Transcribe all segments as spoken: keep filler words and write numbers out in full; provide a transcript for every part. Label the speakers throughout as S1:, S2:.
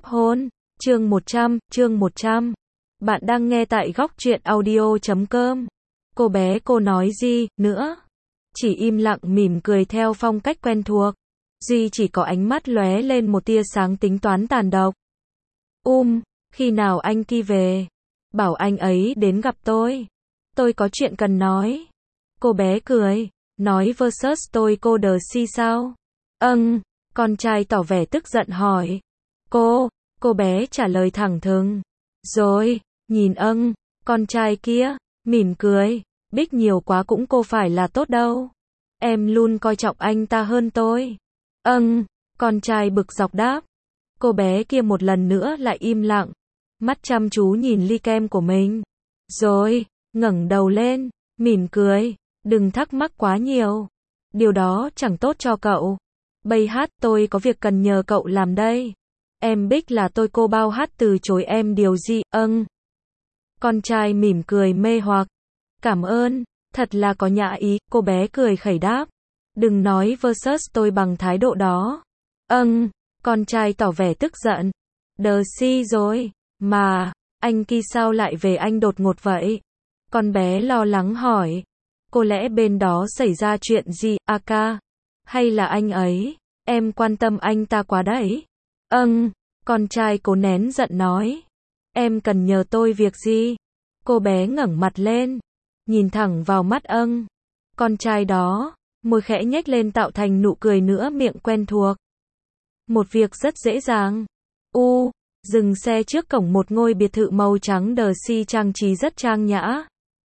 S1: hôn. Chương một trăm, chương một trăm. Bạn đang nghe tại góc truyện audio chấm com. Cô bé cô nói gì nữa? Chỉ im lặng mỉm cười theo phong cách quen thuộc. Duy chỉ có ánh mắt lóe lên một tia sáng tính toán tàn độc. Um, khi nào anh Ki về? Bảo anh ấy đến gặp tôi. Tôi có chuyện cần nói. Cô bé cười, nói versus tôi cô đờ si sao? Âng, con trai tỏ vẻ tức giận hỏi. Cô, cô bé trả lời thẳng thừng. Rồi, nhìn âng, con trai kia, mỉm cười, Bích nhiều quá cũng cô phải là tốt đâu. Em luôn coi trọng anh ta hơn tôi. Âng, con trai bực dọc đáp. Cô bé kia một lần nữa lại im lặng, mắt chăm chú nhìn ly kem của mình. Rồi, ngẩng đầu lên, mỉm cười, đừng thắc mắc quá nhiều. Điều đó chẳng tốt cho cậu. Bây hát tôi có việc cần nhờ cậu làm đây. Em Bích là tôi cô bao hát từ chối em điều gì, âng. Con trai mỉm cười mê hoặc. Cảm ơn, thật là có nhã ý, cô bé cười khẩy đáp. Đừng nói versus tôi bằng thái độ đó. Âng, con trai tỏ vẻ tức giận. Đờ si rồi, mà, anh Ki sao lại về anh đột ngột vậy? Con bé lo lắng hỏi. Có lẽ bên đó xảy ra chuyện gì, Aka? Hay là anh ấy? Em quan tâm anh ta quá đấy. Âng, con trai cố nén giận nói. Em cần nhờ tôi việc gì? Cô bé ngẩng mặt lên, nhìn thẳng vào mắt âng. Con trai đó, môi khẽ nhếch lên tạo thành nụ cười nữa miệng quen thuộc. Một việc rất dễ dàng. U, dừng xe trước cổng một ngôi biệt thự màu trắng đờ si trang trí rất trang nhã.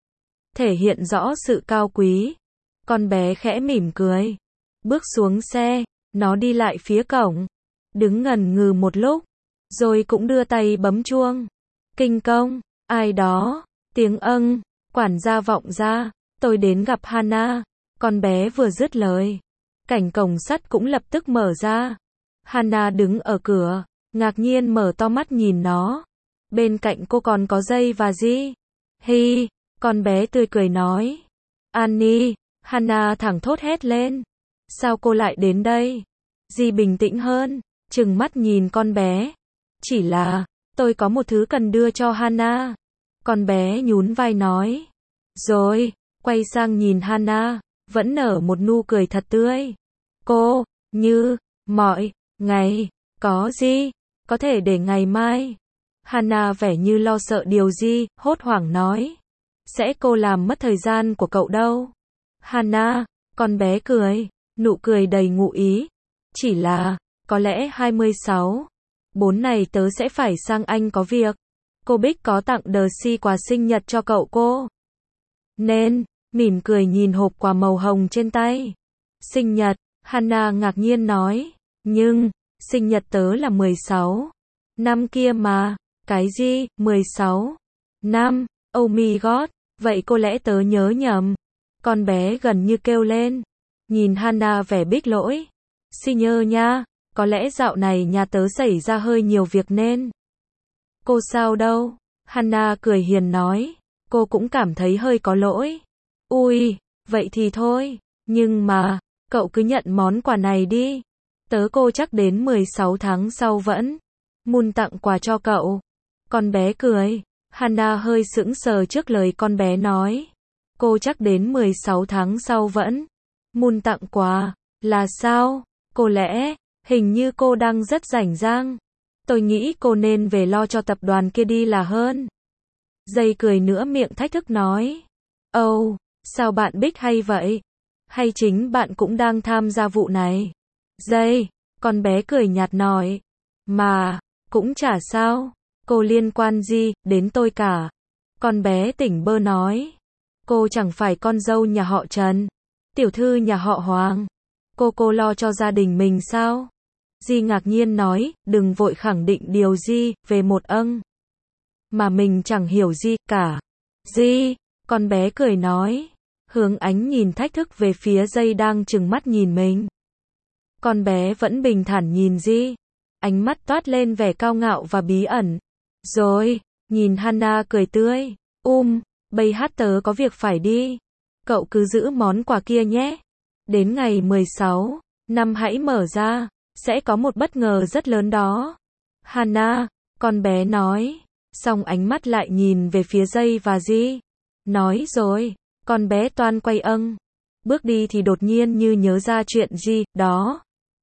S1: Thể hiện rõ sự cao quý. Con bé khẽ mỉm cười. Bước xuống xe, nó đi lại phía cổng. Đứng ngần ngừ một lúc, rồi cũng đưa tay bấm chuông. Kinh công, ai đó, tiếng âng, quản gia vọng ra, tôi đến gặp Hana. Con bé vừa dứt lời, cảnh cổng sắt cũng lập tức mở ra. Hana đứng ở cửa, ngạc nhiên mở to mắt nhìn nó. Bên cạnh cô còn có dây và Di. Hi, con bé tươi cười nói. Annie, Hana thẳng thốt hét lên. Sao cô lại đến đây? Di bình tĩnh hơn, trừng mắt nhìn con bé. Chỉ là, tôi có một thứ cần đưa cho Hana. Con bé nhún vai nói. Rồi, quay sang nhìn Hana, vẫn nở một nụ cười thật tươi. Cô, như, mọi, ngày, có gì, có thể để ngày mai. Hana vẻ như lo sợ điều gì, hốt hoảng nói. Sẽ cô làm mất thời gian của cậu đâu. Hana, con bé cười, nụ cười đầy ngụ ý. Chỉ là, có lẽ hai mươi sáu, bốn này tớ sẽ phải sang Anh có việc. Cô Bích có tặng đờ si quà sinh nhật cho cậu cô. Nên, mỉm cười nhìn hộp quà màu hồng trên tay. Sinh nhật, Hana ngạc nhiên nói. Nhưng, sinh nhật tớ là mười sáu. Năm kia mà. Cái gì, mười sáu? Năm, oh my god, vậy cô lẽ tớ nhớ nhầm. Con bé gần như kêu lên. Nhìn Hana vẻ bích lỗi. Xin nhớ nha, có lẽ dạo này nhà tớ xảy ra hơi nhiều việc nên. Cô sao đâu? Hana cười hiền nói. Cô cũng cảm thấy hơi có lỗi. Ui, vậy thì thôi. Nhưng mà, cậu cứ nhận món quà này đi. Tớ cô chắc đến mười sáu tháng sau vẫn muốn tặng quà cho cậu. Con bé cười. Hana hơi sững sờ trước lời con bé nói. Cô chắc đến mười sáu tháng sau vẫn muốn tặng quà. Là sao? Có lẽ, hình như cô đang rất rảnh rang. Tôi nghĩ cô nên về lo cho tập đoàn kia đi là hơn. Dây cười nữa miệng thách thức nói. Ồ, oh, sao bạn Bích hay vậy? Hay chính bạn cũng đang tham gia vụ này? Dây, con bé cười nhạt nói. Mà, cũng chả sao. Cô liên quan gì đến tôi cả? Con bé tỉnh bơ nói. Cô chẳng phải con dâu nhà họ Trần, tiểu thư nhà họ Hoàng. Cô cô lo cho gia đình mình sao? Di ngạc nhiên nói, đừng vội khẳng định điều gì về một âng mà mình chẳng hiểu gì cả. Di, con bé cười nói, hướng ánh nhìn thách thức về phía Dây đang trừng mắt nhìn mình. Con bé vẫn bình thản nhìn Di, ánh mắt toát lên vẻ cao ngạo và bí ẩn. Rồi, nhìn Hana cười tươi, um, bây hát tớ có việc phải đi. Cậu cứ giữ món quà kia nhé. Đến ngày mười sáu, năm hãy mở ra, sẽ có một bất ngờ rất lớn đó. Hana, con bé nói. Xong ánh mắt lại nhìn về phía Jay và Ji. Nói rồi, con bé toan quay âng. Bước đi thì đột nhiên như nhớ ra chuyện gì đó.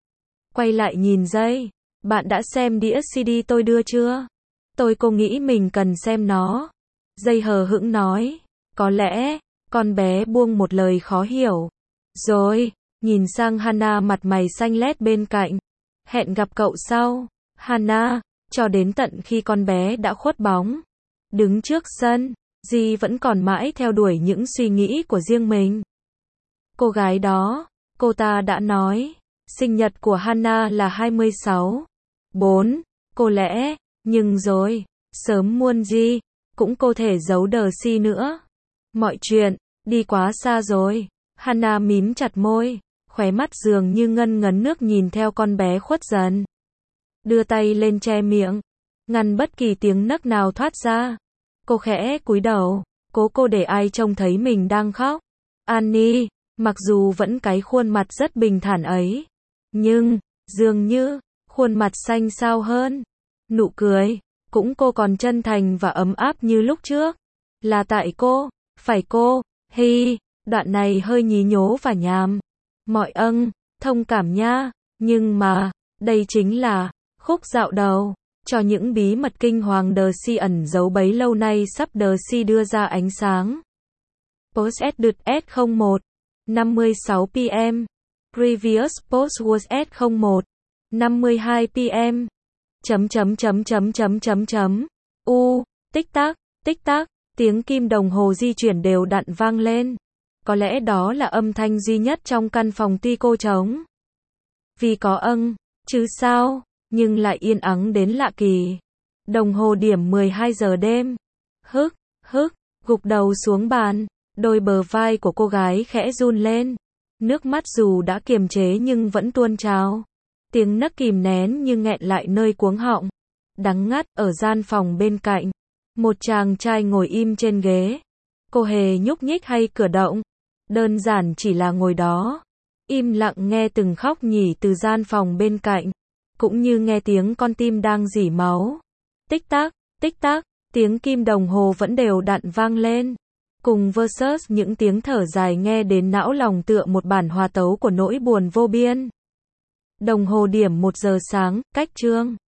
S1: Quay lại nhìn Jay. Bạn đã xem đĩa xê đê tôi đưa chưa? Tôi cô nghĩ mình cần xem nó. Jay hờ hững nói. Có lẽ, con bé buông một lời khó hiểu. Rồi, nhìn sang Hana mặt mày xanh lét bên cạnh. Hẹn gặp cậu sau. Hana, cho đến tận khi con bé đã khuất bóng. Đứng trước sân, Ji vẫn còn mãi theo đuổi những suy nghĩ của riêng mình. Cô gái đó, cô ta đã nói, sinh nhật của Hana là hai mươi sáu. bốn. Có lẽ, nhưng rồi, sớm muộn gì, cũng có thể giấu Darcy nữa. Mọi chuyện, đi quá xa rồi. Hana mím chặt môi, khóe mắt dường như ngân ngấn nước nhìn theo con bé khuất dần. Đưa tay lên che miệng, ngăn bất kỳ tiếng nấc nào thoát ra. Cô khẽ cúi đầu, cố cô để ai trông thấy mình đang khóc. Annie, mặc dù vẫn cái khuôn mặt rất bình thản ấy, nhưng, dường như, khuôn mặt xanh xao hơn. Nụ cười, cũng cô còn chân thành và ấm áp như lúc trước. Là tại cô, phải cô, hi, đoạn này hơi nhí nhố và nhàm. Mọi âng, thông cảm nha, nhưng mà, đây chính là khúc dạo đầu, cho những bí mật kinh hoàng Darcy ẩn giấu bấy lâu nay sắp Darcy đưa ra ánh sáng. Post at S không một, năm mươi sáu p m. Previous post was at không một, năm mươi hai p m. Chấm chấm chấm chấm chấm chấm chấm. U, tích tắc, tích tắc, tiếng kim đồng hồ di chuyển đều đặn vang lên. Có lẽ đó là âm thanh duy nhất trong căn phòng tuy cô trống. Vì có âng, chứ sao, nhưng lại yên ắng đến lạ kỳ. Đồng hồ điểm mười hai giờ đêm. Hức, hức, gục đầu xuống bàn, đôi bờ vai của cô gái khẽ run lên. Nước mắt dù đã kiềm chế nhưng vẫn tuôn trào. Tiếng nấc kìm nén như nghẹn lại nơi cuống họng. Đắng ngắt, ở gian phòng bên cạnh. Một chàng trai ngồi im trên ghế. Cô hề nhúc nhích hay cử động. Đơn giản chỉ là ngồi đó. Im lặng nghe từng khóc nhỉ từ gian phòng bên cạnh. Cũng như nghe tiếng con tim đang rỉ máu. Tích tắc, tích tắc, tiếng kim đồng hồ vẫn đều đặn vang lên. Cùng versus những tiếng thở dài nghe đến não lòng tựa một bản hòa tấu của nỗi buồn vô biên. Đồng hồ điểm một giờ sáng, cách chương.